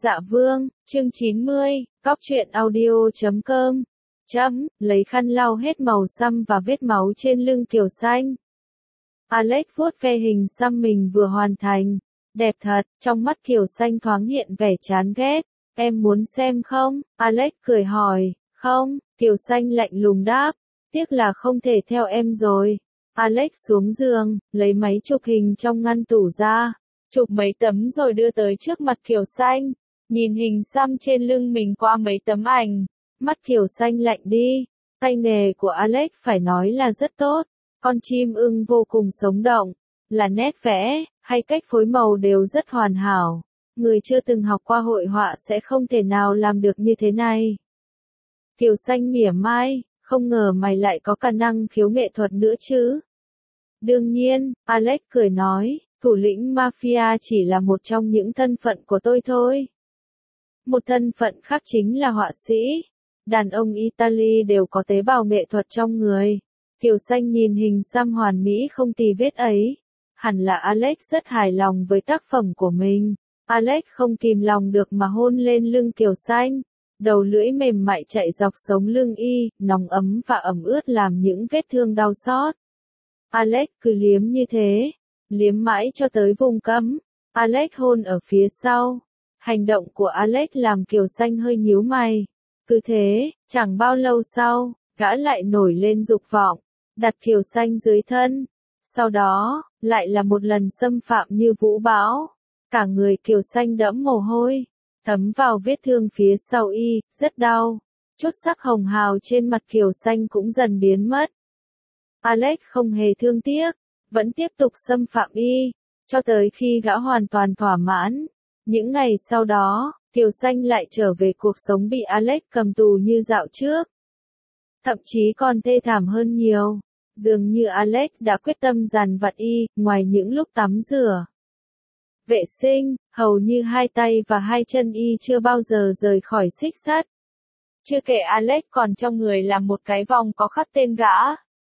Dạ Vương, chương 90, Cóc truyện audio.com. Lấy khăn lau hết màu xăm và vết máu trên lưng Kiều Xanh. Alex vuốt ve hình xăm mình vừa hoàn thành. Đẹp thật, trong mắt Kiều Xanh thoáng hiện vẻ chán ghét. Em muốn xem không? Alex cười hỏi. Không, Kiều Xanh lạnh lùng đáp. Tiếc là không thể theo em rồi. Alex xuống giường, lấy máy chụp hình trong ngăn tủ ra. Chụp mấy tấm rồi đưa tới trước mặt Kiều Xanh. Nhìn hình xăm trên lưng mình qua mấy tấm ảnh. Mắt Kiều Xanh lạnh đi. Tay nghề của Alex phải nói là rất tốt. Con chim ưng vô cùng sống động. Là nét vẽ, hay cách phối màu đều rất hoàn hảo. Người chưa từng học qua hội họa sẽ không thể nào làm được như thế này. Kiều Xanh mỉa mai, không ngờ mày lại có khả năng khiếu nghệ thuật nữa chứ. Đương nhiên, Alex cười nói, thủ lĩnh mafia chỉ là một trong những thân phận của tôi thôi. Một thân phận khác chính là họa sĩ. Đàn ông Italy đều có tế bào nghệ thuật trong người. Kiều Xanh nhìn hình xăm hoàn mỹ không tì vết ấy. Hẳn là Alex rất hài lòng với tác phẩm của mình. Alex không kìm lòng được mà hôn lên lưng Kiều Xanh. Đầu lưỡi mềm mại chạy dọc sống lưng y, nóng ấm và ẩm ướt làm những vết thương đau xót. Alex cứ liếm như thế, liếm mãi cho tới vùng cấm. Alex hôn ở phía sau. Hành động của Alex làm Kiều Xanh hơi nhíu mày. Cứ thế, chẳng bao lâu sau, gã lại nổi lên dục vọng, đặt Kiều Xanh dưới thân. Sau đó, lại là một lần xâm phạm như vũ bão. Cả người Kiều Xanh đẫm mồ hôi, thấm vào vết thương phía sau y, rất đau. Chút sắc hồng hào trên mặt Kiều Xanh cũng dần biến mất. Alex không hề thương tiếc, vẫn tiếp tục xâm phạm y, cho tới khi gã hoàn toàn thỏa mãn. Những ngày sau đó, Kiều Xanh lại trở về cuộc sống bị Alex cầm tù như dạo trước. Thậm chí còn thê thảm hơn nhiều. Dường như Alex đã quyết tâm dằn vặt y, ngoài những lúc tắm rửa, vệ sinh, hầu như hai tay và hai chân y chưa bao giờ rời khỏi xích sắt. Chưa kể Alex còn trong người làm một cái vòng có khắc tên gã,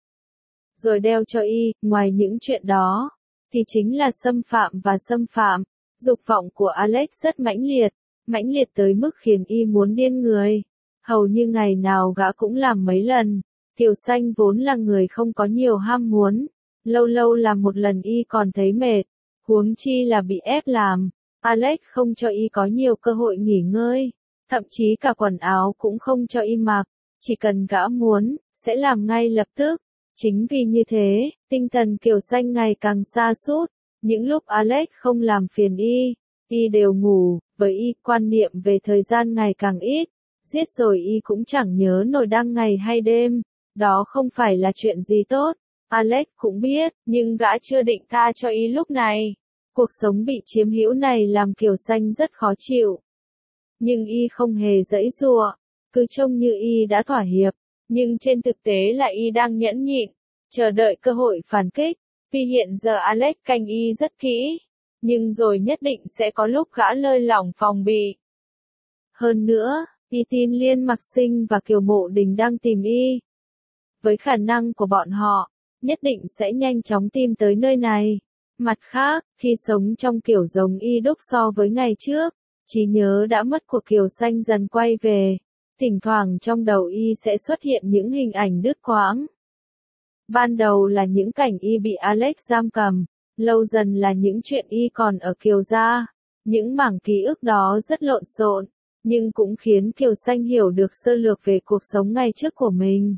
rồi đeo cho y. Ngoài những chuyện đó, thì chính là xâm phạm và xâm phạm. Dục vọng của Alex rất mãnh liệt tới mức khiến y muốn điên người. Hầu như ngày nào gã cũng làm mấy lần. Kiều Xanh vốn là người không có nhiều ham muốn. Lâu lâu làm một lần y còn thấy mệt. Huống chi là bị ép làm. Alex không cho y có nhiều cơ hội nghỉ ngơi. Thậm chí cả quần áo cũng không cho y mặc. Chỉ cần gã muốn, sẽ làm ngay lập tức. Chính vì như thế, tinh thần Kiều Xanh ngày càng sa sút. Những lúc Alex không làm phiền y đều ngủ. Với y, quan niệm về thời gian ngày càng ít. Giết rồi y cũng chẳng nhớ nổi đang ngày hay đêm. Đó không phải là chuyện gì tốt. Alex cũng biết, nhưng gã chưa định tha cho y lúc này. Cuộc sống bị chiếm hữu này làm Kiều Xanh rất khó chịu. Nhưng y không hề giãy giụa, cứ trông như y đã thỏa hiệp. Nhưng trên thực tế là y đang nhẫn nhịn, chờ đợi cơ hội phản kích. Vì hiện giờ Alex canh y rất kỹ, nhưng rồi nhất định sẽ có lúc gã lơi lỏng phòng bị. Hơn nữa, y tin Liên Mặc Sinh và Kiều Mộ Đình đang tìm y. Với khả năng của bọn họ, nhất định sẽ nhanh chóng tìm tới nơi này. Mặt khác, khi sống trong kiểu giống y đúc so với ngày trước, trí nhớ đã mất của Kiều Xanh dần quay về. Thỉnh thoảng trong đầu y sẽ xuất hiện những hình ảnh đứt quãng. Ban đầu là những cảnh y bị Alex giam cầm, lâu dần là những chuyện y còn ở Kiều gia. Những mảng ký ức đó rất lộn xộn, nhưng cũng khiến Kiều Xanh hiểu được sơ lược về cuộc sống ngày trước của mình.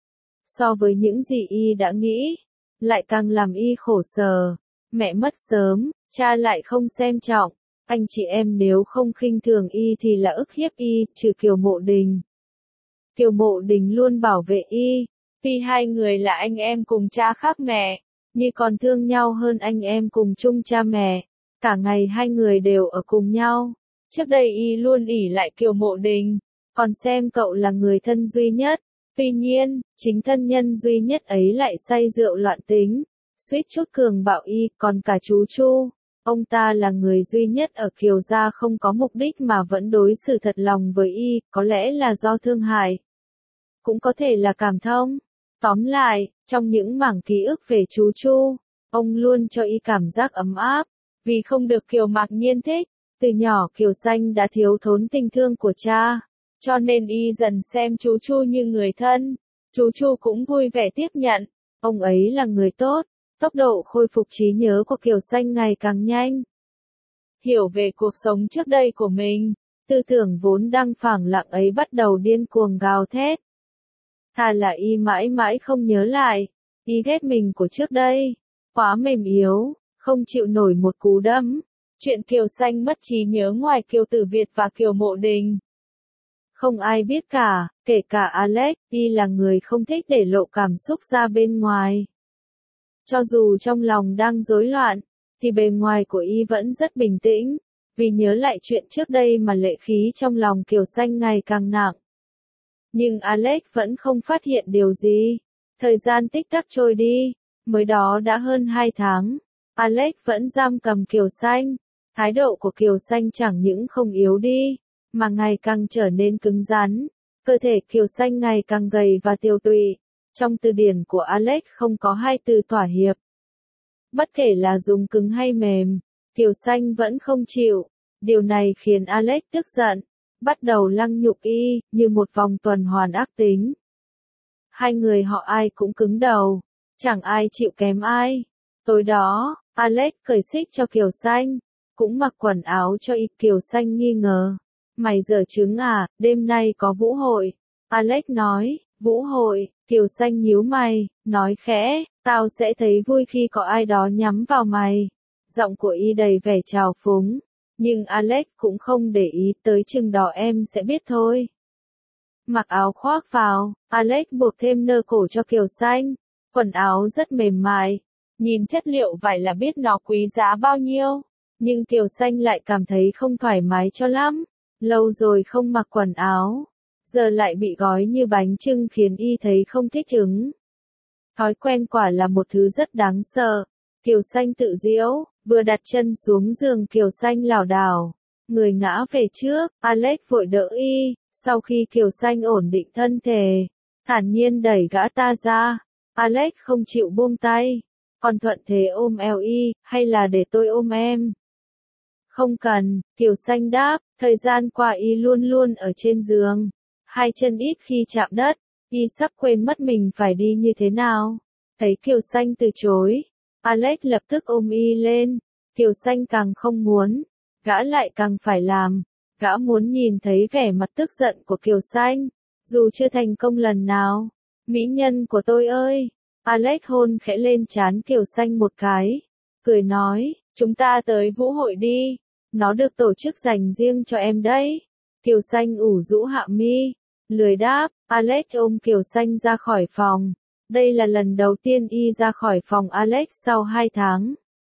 So với những gì y đã nghĩ, lại càng làm y khổ sở. Mẹ mất sớm, cha lại không xem trọng, anh chị em nếu không khinh thường y thì là ức hiếp y, trừ Kiều Mộ Đình. Kiều Mộ Đình luôn bảo vệ y, vì hai người là anh em cùng cha khác mẹ, nhưng còn thương nhau hơn anh em cùng chung cha mẹ. Cả ngày hai người đều ở cùng nhau. Trước đây y luôn ỷ lại Kiều Mộ Đình, còn xem cậu là người thân duy nhất. Tuy nhiên, chính thân nhân duy nhất ấy lại say rượu loạn tính, suýt chút cường bạo y. Còn cả chú Chu, ông ta là người duy nhất ở Kiều gia không có mục đích mà vẫn đối xử thật lòng với y, có lẽ là do thương hại, cũng có thể là cảm thông. Tóm lại, trong những mảng ký ức về chú Chu, ông luôn cho y cảm giác ấm áp, vì không được Kiều Mạc Nhiên thích, Từ nhỏ Kiều Xanh đã thiếu thốn tình thương của cha, cho nên y dần xem chú Chu như người thân. Chú Chu cũng vui vẻ tiếp nhận, ông ấy là người tốt. Tốc độ khôi phục trí nhớ của Kiều Xanh ngày càng nhanh. Hiểu về cuộc sống trước đây của mình, tư tưởng vốn đang phẳng lặng ấy bắt đầu điên cuồng gào thét. Thà là y mãi mãi không nhớ lại, y ghét mình của trước đây, quá mềm yếu, không chịu nổi một cú đấm. Chuyện Kiều Xanh mất trí nhớ ngoài Kiều Tử Việt và Kiều Mộ Đình. Không ai biết cả, kể cả Alex, y là người không thích để lộ cảm xúc ra bên ngoài. Cho dù trong lòng đang rối loạn, thì bề ngoài của y vẫn rất bình tĩnh, vì nhớ lại chuyện trước đây mà lệ khí trong lòng Kiều Xanh ngày càng nặng. Nhưng Alex vẫn không phát hiện điều gì. Thời gian tích tắc trôi đi, mới đó đã hơn 2 tháng. Alex vẫn giam cầm Kiều Xanh. Thái độ của Kiều Xanh chẳng những không yếu đi, mà ngày càng trở nên cứng rắn. Cơ thể Kiều Xanh ngày càng gầy và tiêu tụy. Trong từ điển của Alex không có hai từ thỏa hiệp. Bất kể là dùng cứng hay mềm, Kiều Xanh vẫn không chịu. Điều này khiến Alex tức giận, bắt đầu lăng nhục y, như một vòng tuần hoàn ác tính. Hai người họ ai cũng cứng đầu, chẳng ai chịu kém ai. Tối đó, Alex cởi xích cho Kiều Xanh, cũng mặc quần áo cho y. Kiều Xanh nghi ngờ. Mày dở trứng à, đêm nay có vũ hội. Alex nói, vũ hội. Kiều Xanh nhíu mày, nói khẽ, tao sẽ thấy vui khi có ai đó nhắm vào mày. Giọng của y đầy vẻ trào phúng. Nhưng Alex cũng không để ý, tới chừng đó em sẽ biết thôi. Mặc áo khoác vào, Alex buộc thêm nơ cổ cho Kiều Xanh. Quần áo rất mềm mại. Nhìn chất liệu vải là biết nó quý giá bao nhiêu. Nhưng Kiều Xanh lại cảm thấy không thoải mái cho lắm. Lâu rồi không mặc quần áo, giờ lại bị gói như bánh chưng khiến y thấy không thích ứng. Thói quen quả là một thứ rất đáng sợ. Kiều Xanh tự giễu, vừa đặt chân xuống giường Kiều Xanh lảo đảo, người ngã về trước. Alex vội đỡ y, sau khi Kiều Xanh ổn định thân thể, thản nhiên đẩy gã ta ra. Alex không chịu buông tay, còn thuận thế ôm eo y, hay là để tôi ôm em? Không cần, Kiều Xanh đáp, thời gian qua y luôn luôn ở trên giường. Hai chân ít khi chạm đất, y sắp quên mất mình phải đi như thế nào. Thấy Kiều Xanh từ chối, Alex lập tức ôm y lên. Kiều Xanh càng không muốn, gã lại càng phải làm. Gã muốn nhìn thấy vẻ mặt tức giận của Kiều Xanh, dù chưa thành công lần nào. Mỹ nhân của tôi ơi! Alex hôn khẽ lên trán Kiều Xanh một cái, cười nói, chúng ta tới vũ hội đi. Nó được tổ chức dành riêng cho em đấy. Kiều Xanh ủ rũ hạ mi, lười đáp. Alex ôm Kiều Xanh ra khỏi phòng. Đây là lần đầu tiên y ra khỏi phòng Alex sau 2 tháng.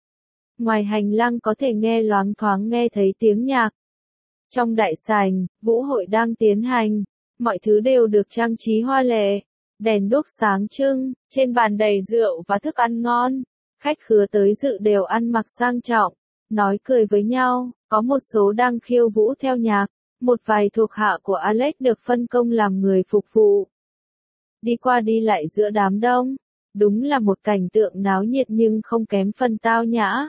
Ngoài hành lang có thể nghe loáng thoáng nghe thấy tiếng nhạc. Trong đại sảnh, vũ hội đang tiến hành. Mọi thứ đều được trang trí hoa lệ. Đèn đuốc sáng trưng, trên bàn đầy rượu và thức ăn ngon. Khách khứa tới dự đều ăn mặc sang trọng, nói cười với nhau, có một số đang khiêu vũ theo nhạc. Một vài thuộc hạ của Alex được phân công làm người phục vụ. Đi qua đi lại giữa đám đông, đúng là một cảnh tượng náo nhiệt nhưng không kém phần tao nhã.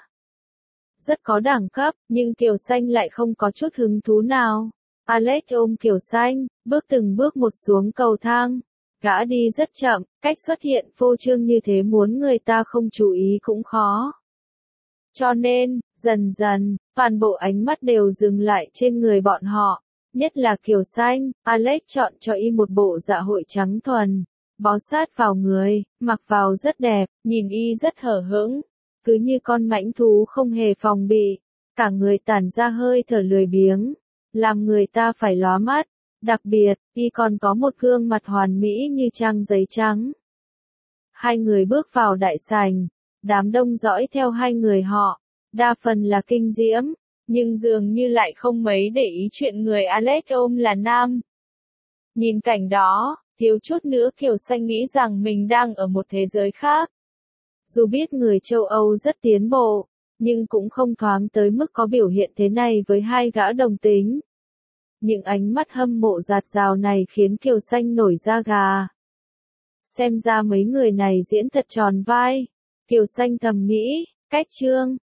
Rất có đẳng cấp, nhưng Kiều Xanh lại không có chút hứng thú nào. Alex ôm Kiều Xanh, bước từng bước một xuống cầu thang. Gã đi rất chậm, cách xuất hiện phô trương như thế muốn người ta không chú ý cũng khó. Cho nên, dần dần, toàn bộ ánh mắt đều dừng lại trên người bọn họ. Nhất là Kiều Xanh. Alex chọn cho y một bộ dạ hội trắng thuần, bó sát vào người, mặc vào rất đẹp, nhìn y rất hở hững, cứ như con mãnh thú không hề phòng bị, cả người tản ra hơi thở lười biếng, làm người ta phải lóa mắt. Đặc biệt, y còn có một gương mặt hoàn mỹ như trang giấy trắng. Hai người bước vào đại sảnh, đám đông dõi theo hai người họ, đa phần là kinh diễm, nhưng dường như lại không mấy để ý chuyện người Alex ôm là nam. Nhìn cảnh đó, thiếu chút nữa Kiều Xanh nghĩ rằng mình đang ở một thế giới khác. Dù biết người châu Âu rất tiến bộ, nhưng cũng không thoáng tới mức có biểu hiện thế này với hai gã đồng tính. Những ánh mắt hâm mộ dạt dào này khiến Kiều Xanh nổi da gà. Xem ra mấy người này diễn thật tròn vai. Kiều Xanh thầm nghĩ, cách chương.